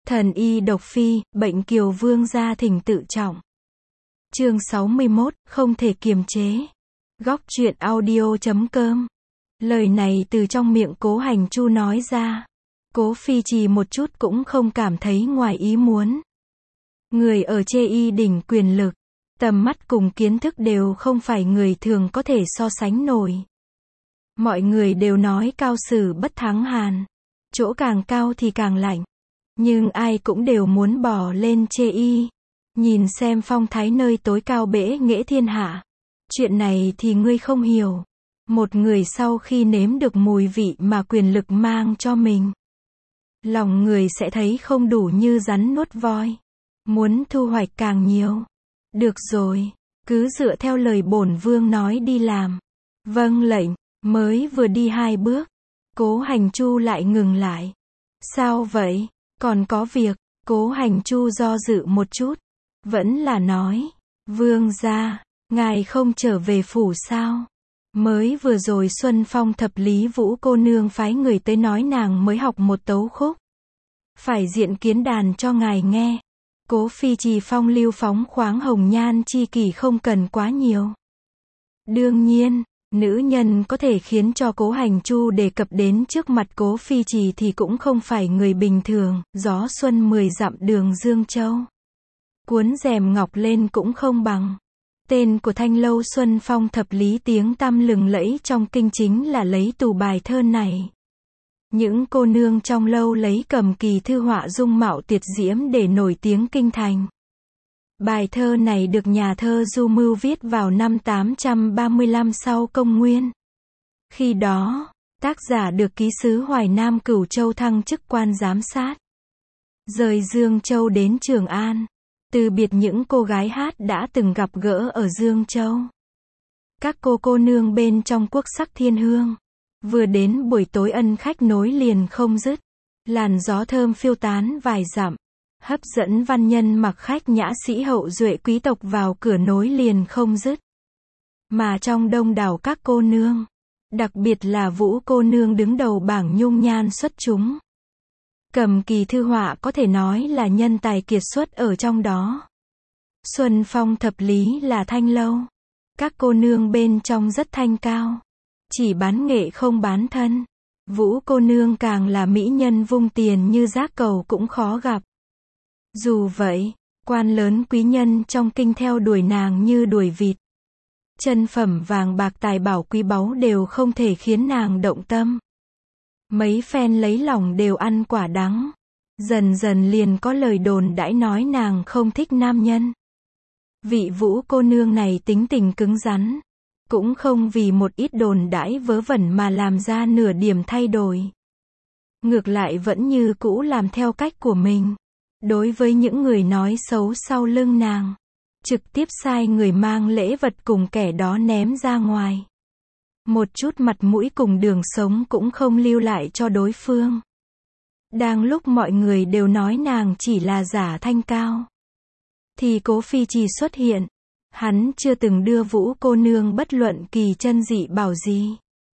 Thần y độc phi, bệnh Kiều Vương gia thỉnh tự trọng. Chương 61, không thể kiềm chế. Góc truyện audio.com. Lời này từ trong miệng Cố Hành Chu nói ra. Cố Phi Trì một chút cũng không cảm thấy ngoài ý muốn. Người ở chê y đỉnh quyền lực, tầm mắt cùng kiến thức đều không phải người thường có thể so sánh nổi. Mọi người đều nói cao sử bất thắng hàn. Chỗ càng cao thì càng lạnh. Nhưng ai cũng đều muốn bỏ lên chê y. Nhìn xem phong thái nơi tối cao bẽ nghễ thiên hạ. Chuyện này thì ngươi không hiểu. Một người sau khi nếm được mùi vị mà quyền lực mang cho mình, lòng người sẽ thấy không đủ như rắn nuốt voi. Muốn thu hoạch càng nhiều. Được rồi, cứ dựa theo lời bổn vương nói đi làm. Vâng lệnh. Mới vừa đi 2 bước, Cố Hành Chu lại ngừng lại. Sao vậy? Còn có việc. Cố Hành Chu do dự một chút, vẫn là nói, vương gia, ngài không trở về phủ sao? Mới vừa rồi Xuân Phong thập lý Vũ cô nương phái người tới nói nàng mới học một tấu khúc, phải diện kiến đàn cho ngài nghe. Cố Phi Trì phong lưu phóng khoáng hồng nhan chi kỷ không cần quá nhiều. Đương nhiên, nữ nhân có thể khiến cho Cố Hành Chu đề cập đến trước mặt Cố Phi Trì thì cũng không phải người bình thường. Gió xuân 10 dặm đường Dương Châu, cuốn rèm ngọc lên cũng không bằng. Tên của thanh lâu Xuân Phong thập lý tiếng tăm lừng lẫy trong kinh chính là lấy từ bài thơ này. Những cô nương trong lâu lấy cầm kỳ thư họa dung mạo tuyệt diễm để nổi tiếng kinh thành. Bài thơ này được nhà thơ Du Mưu viết vào năm 835 sau công nguyên. Khi đó, tác giả được ký sứ Hoài Nam Cửu Châu thăng chức quan giám sát. Rời Dương Châu đến Trường An, từ biệt những cô gái hát đã từng gặp gỡ ở Dương Châu. Các cô nương bên trong quốc sắc thiên hương. Vừa đến buổi tối ân khách nối liền không dứt. Làn gió thơm phiêu tán vài dặm, hấp dẫn văn nhân mặc khách nhã sĩ hậu duệ quý tộc vào cửa nối liền không dứt. Mà trong đông đảo các cô nương, đặc biệt là Vũ cô nương đứng đầu bảng nhung nhan xuất chúng. Cầm kỳ thư họa có thể nói là nhân tài kiệt xuất ở trong đó. Xuân Phong thập lý là thanh lâu. Các cô nương bên trong rất thanh cao. Chỉ bán nghệ không bán thân. Vũ cô nương càng là mỹ nhân vung tiền như rác cầu cũng khó gặp. Dù vậy, quan lớn quý nhân trong kinh theo đuổi nàng như đuổi vịt. Chân phẩm vàng bạc tài bảo quý báu đều không thể khiến nàng động tâm. Mấy phen lấy lòng đều ăn quả đắng. Dần dần liền có lời đồn đãi nói nàng không thích nam nhân. Vị Vũ cô nương này tính tình cứng rắn, cũng không vì một ít đồn đãi vớ vẩn mà làm ra nửa điểm thay đổi. Ngược lại vẫn như cũ làm theo cách của mình. Đối với những người nói xấu sau lưng nàng, trực tiếp sai người mang lễ vật cùng kẻ đó ném ra ngoài. Một chút mặt mũi cùng đường sống cũng không lưu lại cho đối phương. Đang lúc mọi người đều nói nàng chỉ là giả thanh cao, thì Cố Phi Trì xuất hiện. Hắn chưa từng đưa Vũ cô nương bất luận kỳ chân dị bảo gì,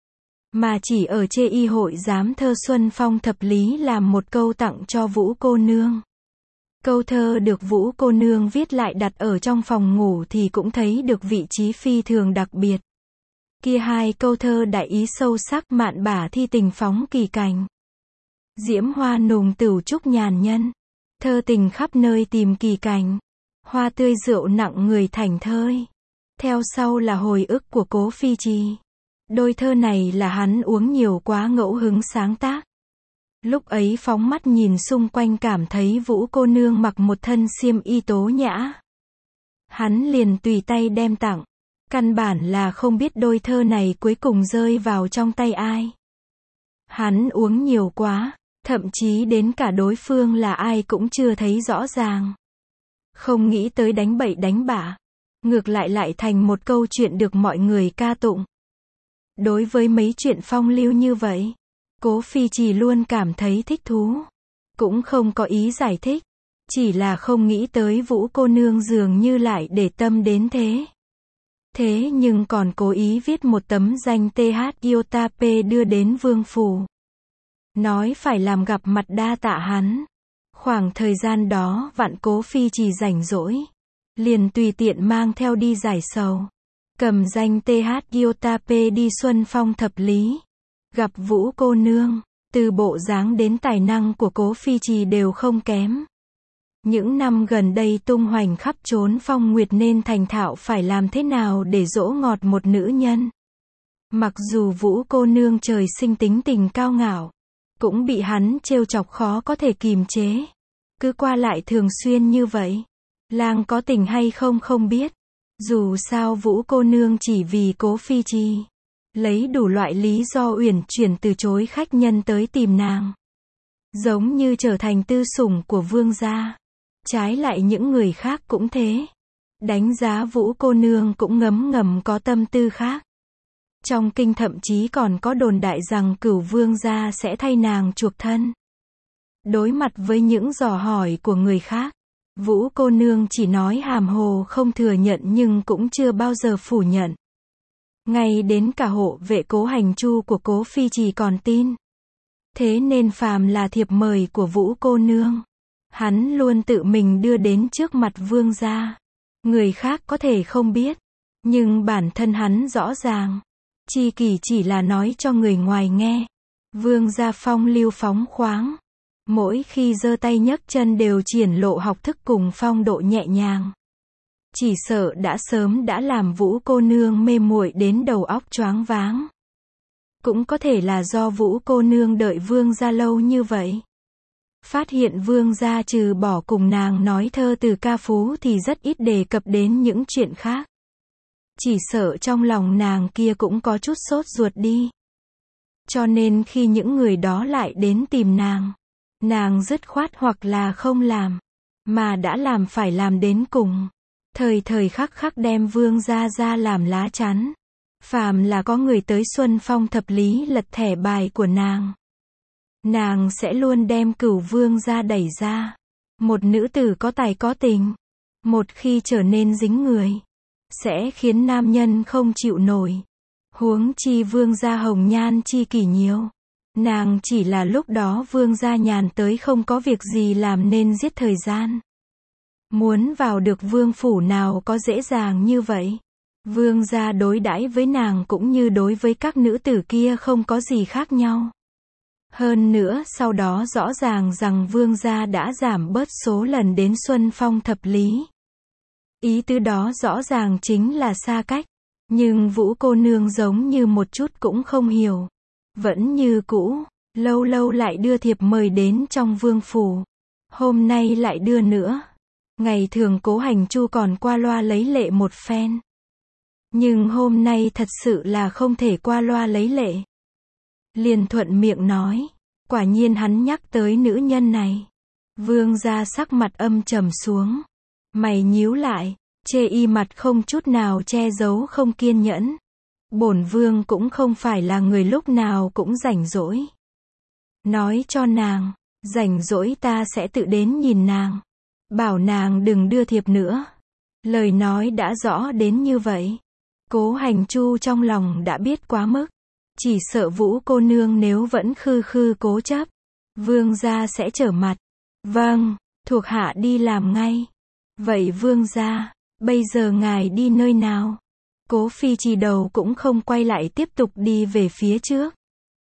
mà chỉ ở chê y hội giám thơ Xuân Phong thập lý làm một câu tặng cho Vũ cô nương. Câu thơ được Vũ cô nương viết lại đặt ở trong phòng ngủ thì cũng thấy được vị trí phi thường đặc biệt. Kia 2 câu thơ đại ý sâu sắc mạn bả thi tình phóng kỳ cảnh. Diễm hoa nùng tửu trúc nhàn nhân. Thơ tình khắp nơi tìm kỳ cảnh. Hoa tươi rượu nặng người thảnh thơi. Theo sau là hồi ức của Cố Phi Trì. Đôi thơ này là hắn uống nhiều quá ngẫu hứng sáng tác. Lúc ấy phóng mắt nhìn xung quanh cảm thấy Vũ cô nương mặc một thân xiêm y tố nhã. Hắn liền tùy tay đem tặng. Căn bản là không biết đôi thơ này cuối cùng rơi vào trong tay ai. Hắn uống nhiều quá, thậm chí đến cả đối phương là ai cũng chưa thấy rõ ràng. Không nghĩ tới đánh bậy đánh bạ, ngược lại thành một câu chuyện được mọi người ca tụng. Đối với mấy chuyện phong lưu như vậy, Cố Phi Trì luôn cảm thấy thích thú, cũng không có ý giải thích, chỉ là không nghĩ tới Vũ cô nương dường như lại để tâm đến thế. Thế nhưng còn cố ý viết một tấm danh TH Iota P đưa đến vương phủ. Nói phải làm gặp mặt đa tạ hắn. Khoảng thời gian đó vạn Cố Phi Trì rảnh rỗi, liền tùy tiện mang theo đi giải sầu. Cầm danh TH Gyotape đi Xuân Phong thập lý. Gặp Vũ cô nương, từ bộ dáng đến tài năng của Cố Phi Trì đều không kém. Những năm gần đây tung hoành khắp chốn phong nguyệt nên thành thạo phải làm thế nào để dỗ ngọt một nữ nhân. Mặc dù Vũ cô nương trời sinh tính tình cao ngạo, cũng bị hắn trêu chọc khó có thể kìm chế. Cứ qua lại thường xuyên như vậy. Lang có tình hay không không biết. Dù sao Vũ cô nương chỉ vì Cố Phi Trì, lấy đủ loại lý do uyển chuyển từ chối khách nhân tới tìm nàng. Giống như trở thành tư sủng của vương gia. Trái lại những người khác cũng thế. Đánh giá Vũ cô nương cũng ngấm ngầm có tâm tư khác. Trong kinh thậm chí còn có đồn đại rằng Cửu vương gia sẽ thay nàng chuộc thân. Đối mặt với những dò hỏi của người khác, Vũ cô nương chỉ nói hàm hồ không thừa nhận nhưng cũng chưa bao giờ phủ nhận. Ngay đến cả hộ vệ Cố Hành Chu của Cố Phi Trì còn tin. Thế nên phàm là thiệp mời của Vũ cô nương, hắn luôn tự mình đưa đến trước mặt vương gia. Người khác có thể không biết, nhưng bản thân hắn rõ ràng. Chi kỷ chỉ là nói cho người ngoài nghe. Vương gia phong lưu phóng khoáng. Mỗi khi giơ tay nhấc chân đều triển lộ học thức cùng phong độ nhẹ nhàng. Chỉ sợ đã sớm đã làm Vũ cô nương mê muội đến đầu óc choáng váng. Cũng có thể là do Vũ cô nương đợi vương gia lâu như vậy. Phát hiện vương gia trừ bỏ cùng nàng nói thơ từ ca phú thì rất ít đề cập đến những chuyện khác. Chỉ sợ trong lòng nàng kia cũng có chút sốt ruột đi. Cho nên khi những người đó lại đến tìm nàng dứt khoát hoặc là không làm, mà đã làm phải làm đến cùng. Thời thời khắc khắc đem vương gia ra làm lá chắn. Phàm là có người tới Xuân Phong thập lý lật thẻ bài của nàng sẽ luôn đem Cửu vương gia đẩy ra. Một nữ tử có tài có tình, một khi trở nên dính người, sẽ khiến nam nhân không chịu nổi. Huống chi vương gia hồng nhan chi kỷ nhiều. Nàng chỉ là lúc đó vương gia nhàn tới không có việc gì làm nên giết thời gian. Muốn vào được vương phủ nào có dễ dàng như vậy. Vương gia đối đãi với nàng cũng như đối với các nữ tử kia không có gì khác nhau. Hơn nữa sau đó rõ ràng rằng vương gia đã giảm bớt số lần đến Xuân Phong thập lý. Ý tứ đó rõ ràng chính là xa cách. Nhưng Vũ cô nương giống như một chút cũng không hiểu. Vẫn như cũ, lâu lâu lại đưa thiệp mời đến trong vương phủ. Hôm nay lại đưa nữa. Ngày thường Cố Hành Chu còn qua loa lấy lệ một phen. Nhưng hôm nay thật sự là không thể qua loa lấy lệ. Liền thuận miệng nói, quả nhiên hắn nhắc tới nữ nhân này. Vương gia sắc mặt âm trầm xuống. Mày nhíu lại, chê y mặt không chút nào che giấu không kiên nhẫn. Bổn vương cũng không phải là người lúc nào cũng rảnh rỗi. Nói cho nàng, rảnh rỗi ta sẽ tự đến nhìn nàng. Bảo nàng đừng đưa thiệp nữa. Lời nói đã rõ đến như vậy. Cố Hành Chu trong lòng đã biết quá mức. Chỉ sợ Vũ cô nương nếu vẫn khư khư cố chấp, vương gia sẽ trở mặt. Vâng, thuộc hạ đi làm ngay. Vậy vương gia, bây giờ ngài đi nơi nào? Cố Phi Trì đầu cũng không quay lại tiếp tục đi về phía trước.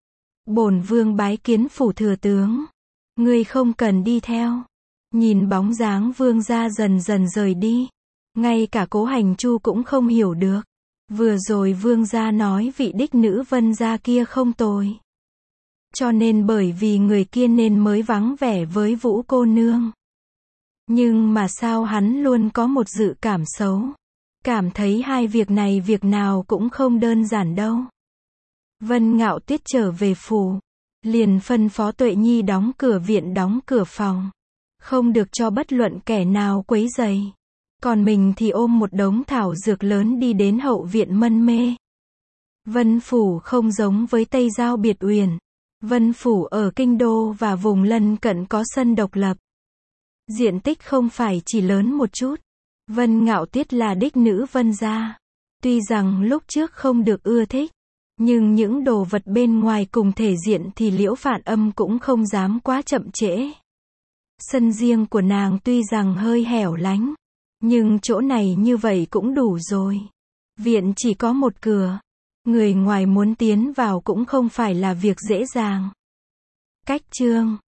Bổn vương bái kiến phủ thừa tướng. Ngươi không cần đi theo. Nhìn bóng dáng vương gia dần dần rời đi. Ngay cả Cố Hành Chu cũng không hiểu được. Vừa rồi vương gia nói vị đích nữ Vân gia kia không tồi. Cho nên bởi vì người kia nên mới vắng vẻ với Vũ cô nương. Nhưng mà sao hắn luôn có một dự cảm xấu. Cảm thấy hai việc này việc nào cũng không đơn giản đâu. Vân Ngạo Tuyết trở về phủ. Liền phân phó Tuệ Nhi đóng cửa viện đóng cửa phòng. Không được cho bất luận kẻ nào quấy rầy. Còn mình thì ôm một đống thảo dược lớn đi đến hậu viện mân mê. Vân Phủ không giống với Tây Giao Biệt Uyển. Vân Phủ ở Kinh Đô và vùng lân cận có sân độc lập. Diện tích không phải chỉ lớn một chút. Vân Ngạo Tuyết là đích nữ Vân gia. Tuy rằng lúc trước không được ưa thích, nhưng những đồ vật bên ngoài cùng thể diện thì Liễu Phạn Âm cũng không dám quá chậm trễ. Sân riêng của nàng tuy rằng hơi hẻo lánh, nhưng chỗ này như vậy cũng đủ rồi. Viện chỉ có một cửa. Người ngoài muốn tiến vào cũng không phải là việc dễ dàng. Cách chương